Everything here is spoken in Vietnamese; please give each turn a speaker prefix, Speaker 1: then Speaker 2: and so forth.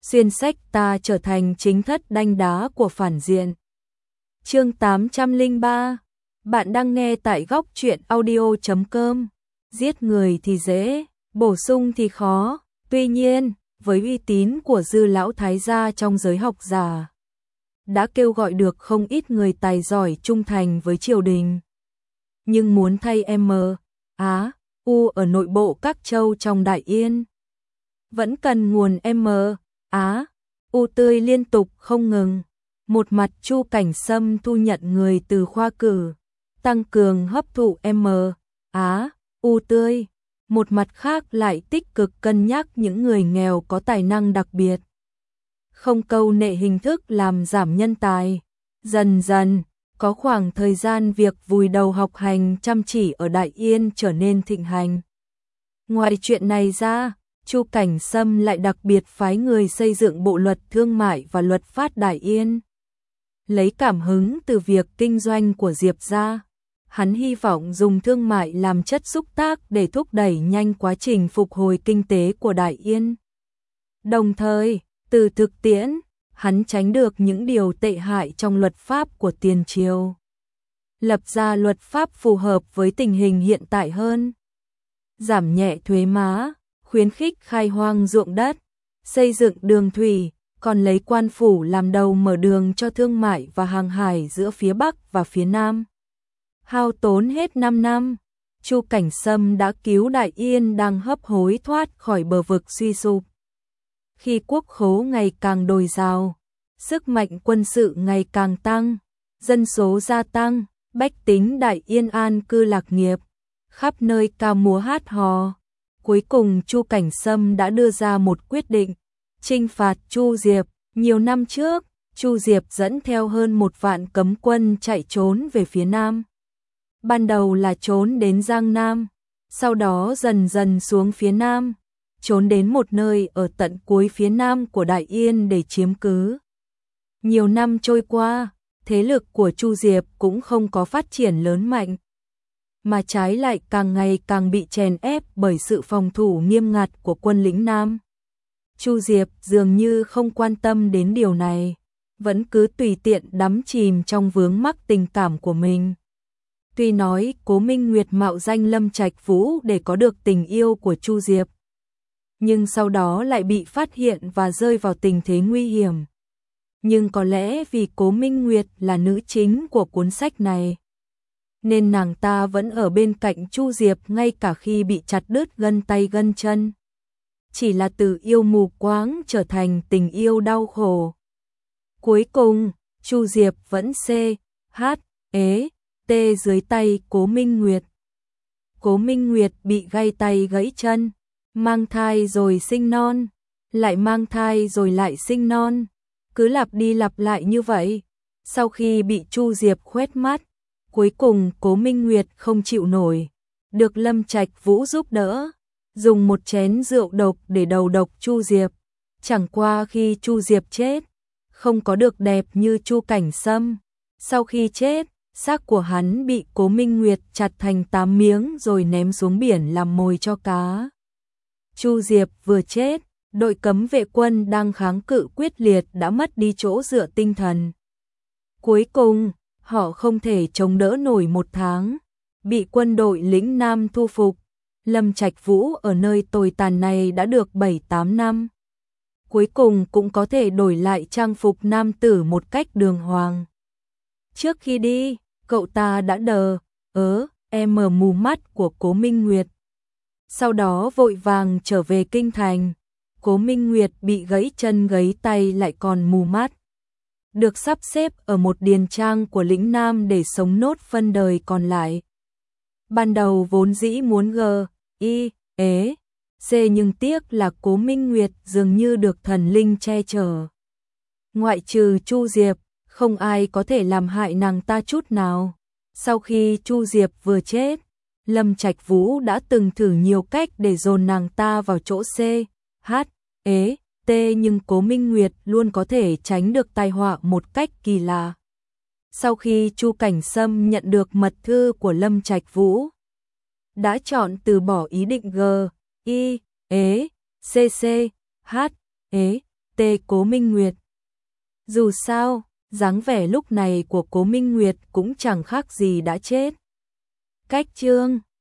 Speaker 1: xuyên sách ta trở thành chính thất đanh đá của phản diện. Chương 803. Bạn đang nghe tại góc truyện audio.com. Giết người thì dễ, bổ sung thì khó. Tuy nhiên, với uy tín của Dư lão thái gia trong giới học giả, đã kêu gọi được không ít người tài giỏi trung thành với triều đình. Nhưng muốn thay Á, U ở nội bộ các châu trong Đại Yên, vẫn cần nguồn Á, U tươi liên tục không ngừng. Một mặt Chu Cảnh Sâm thu nhận người từ khoa cử, tăng cường hấp thụ Á, U tươi. Một mặt khác lại tích cực cân nhắc những người nghèo có tài năng đặc biệt. Không câu nệ hình thức làm giảm nhân tài. Dần dần, có khoảng thời gian việc vùi đầu học hành chăm chỉ ở Đại Yên trở nên thịnh hành. Ngoài chuyện này ra, Chu Cảnh Sâm lại đặc biệt phái người xây dựng bộ luật thương mại và luật pháp Đại Yên. Lấy cảm hứng từ việc kinh doanh của Diệp gia, hắn hy vọng dùng thương mại làm chất xúc tác để thúc đẩy nhanh quá trình phục hồi kinh tế của Đại Yên. Đồng thời, từ thực tiễn, hắn tránh được những điều tệ hại trong luật pháp của tiền triều. Lập ra luật pháp phù hợp với tình hình hiện tại hơn. Giảm nhẹ thuế má, khuyến khích khai hoang ruộng đất, xây dựng đường thủy, còn lấy quan phủ làm đầu mở đường cho thương mại và hàng hải giữa phía Bắc và phía Nam. Hao tốn hết 5 năm, Chu Cảnh Sâm đã cứu Đại Yên đang hấp hối thoát khỏi bờ vực suy sụp. Khi quốc khố ngày càng dồi dào, sức mạnh quân sự ngày càng tăng, dân số gia tăng, bách tính Đại Yên an cư lạc nghiệp, khắp nơi ca múa hát hò. Cuối cùng Chu Cảnh Sâm đã đưa ra một quyết định, trinh phạt Chu Diệp. Nhiều năm trước, Chu Diệp dẫn theo hơn 1 vạn cấm quân chạy trốn về phía Nam. Ban đầu là trốn đến Giang Nam, sau đó dần dần xuống phía Nam, trốn đến một nơi ở tận cuối phía Nam của Đại Yên để chiếm cứ. Nhiều năm trôi qua, thế lực của Chu Diệp cũng không có phát triển lớn mạnh, mà trái lại càng ngày càng bị chèn ép bởi sự phòng thủ nghiêm ngặt của quân lĩnh Nam. Chu Diệp dường như không quan tâm đến điều này, vẫn cứ tùy tiện đắm chìm trong vướng mắc tình cảm của mình. Tuy nói Cố Minh Nguyệt mạo danh Lâm Trạch Vũ để có được tình yêu của Chu Diệp, nhưng sau đó lại bị phát hiện và rơi vào tình thế nguy hiểm. Nhưng có lẽ vì Cố Minh Nguyệt là nữ chính của cuốn sách này, nên nàng ta vẫn ở bên cạnh Chu Diệp ngay cả khi bị chặt đứt gân tay gân chân. Chỉ là từ yêu mù quáng trở thành tình yêu đau khổ. Cuối cùng, Chu Diệp vẫn T dưới tay Cố Minh Nguyệt. Cố Minh Nguyệt bị gãy tay gãy chân, mang thai rồi sinh non, lại mang thai rồi lại sinh non, cứ lặp đi lặp lại như vậy. Sau khi bị Chu Diệp khuét mắt, cuối cùng Cố Minh Nguyệt không chịu nổi, được Lâm Trạch Vũ giúp đỡ, dùng một chén rượu độc để đầu độc Chu Diệp. Chẳng qua khi Chu Diệp chết, không có được đẹp như Chu Cảnh Sâm. Sau khi chết, xác của hắn bị Cố Minh Nguyệt chặt thành 8 miếng rồi ném xuống biển làm mồi cho cá. Chu Diệp vừa chết, đội cấm vệ quân đang kháng cự quyết liệt đã mất đi chỗ dựa tinh thần. Cuối cùng, họ không thể chống đỡ nổi 1 tháng, bị quân đội lĩnh Nam thu phục. Lâm Trạch Vũ ở nơi tồi tàn này đã được 7-8 năm. Cuối cùng cũng có thể đổi lại trang phục nam tử một cách đường hoàng. Trước khi đi, cậu ta đã mù mắt của Cố Minh Nguyệt. Sau đó vội vàng trở về kinh thành. Cố Minh Nguyệt bị gãy chân gãy tay lại còn mù mắt, được sắp xếp ở một điền trang của lĩnh Nam để sống nốt phân đời còn lại. Ban đầu vốn dĩ muốn nhưng tiếc là Cố Minh Nguyệt dường như được thần linh che chở. Ngoại trừ Chu Diệp, không ai có thể làm hại nàng ta chút nào. Sau khi Chu Diệp vừa chết, Lâm Trạch Vũ đã từng thử nhiều cách để dồn nàng ta vào chỗ nhưng Cố Minh Nguyệt luôn có thể tránh được tai họa một cách kỳ lạ. Sau khi Chu Cảnh Sâm nhận được mật thư của Lâm Trạch Vũ, đã chọn từ bỏ ý định Tê Cố Minh Nguyệt. Dù sao, dáng vẻ lúc này của Cố Minh Nguyệt cũng chẳng khác gì đã chết. Cách chương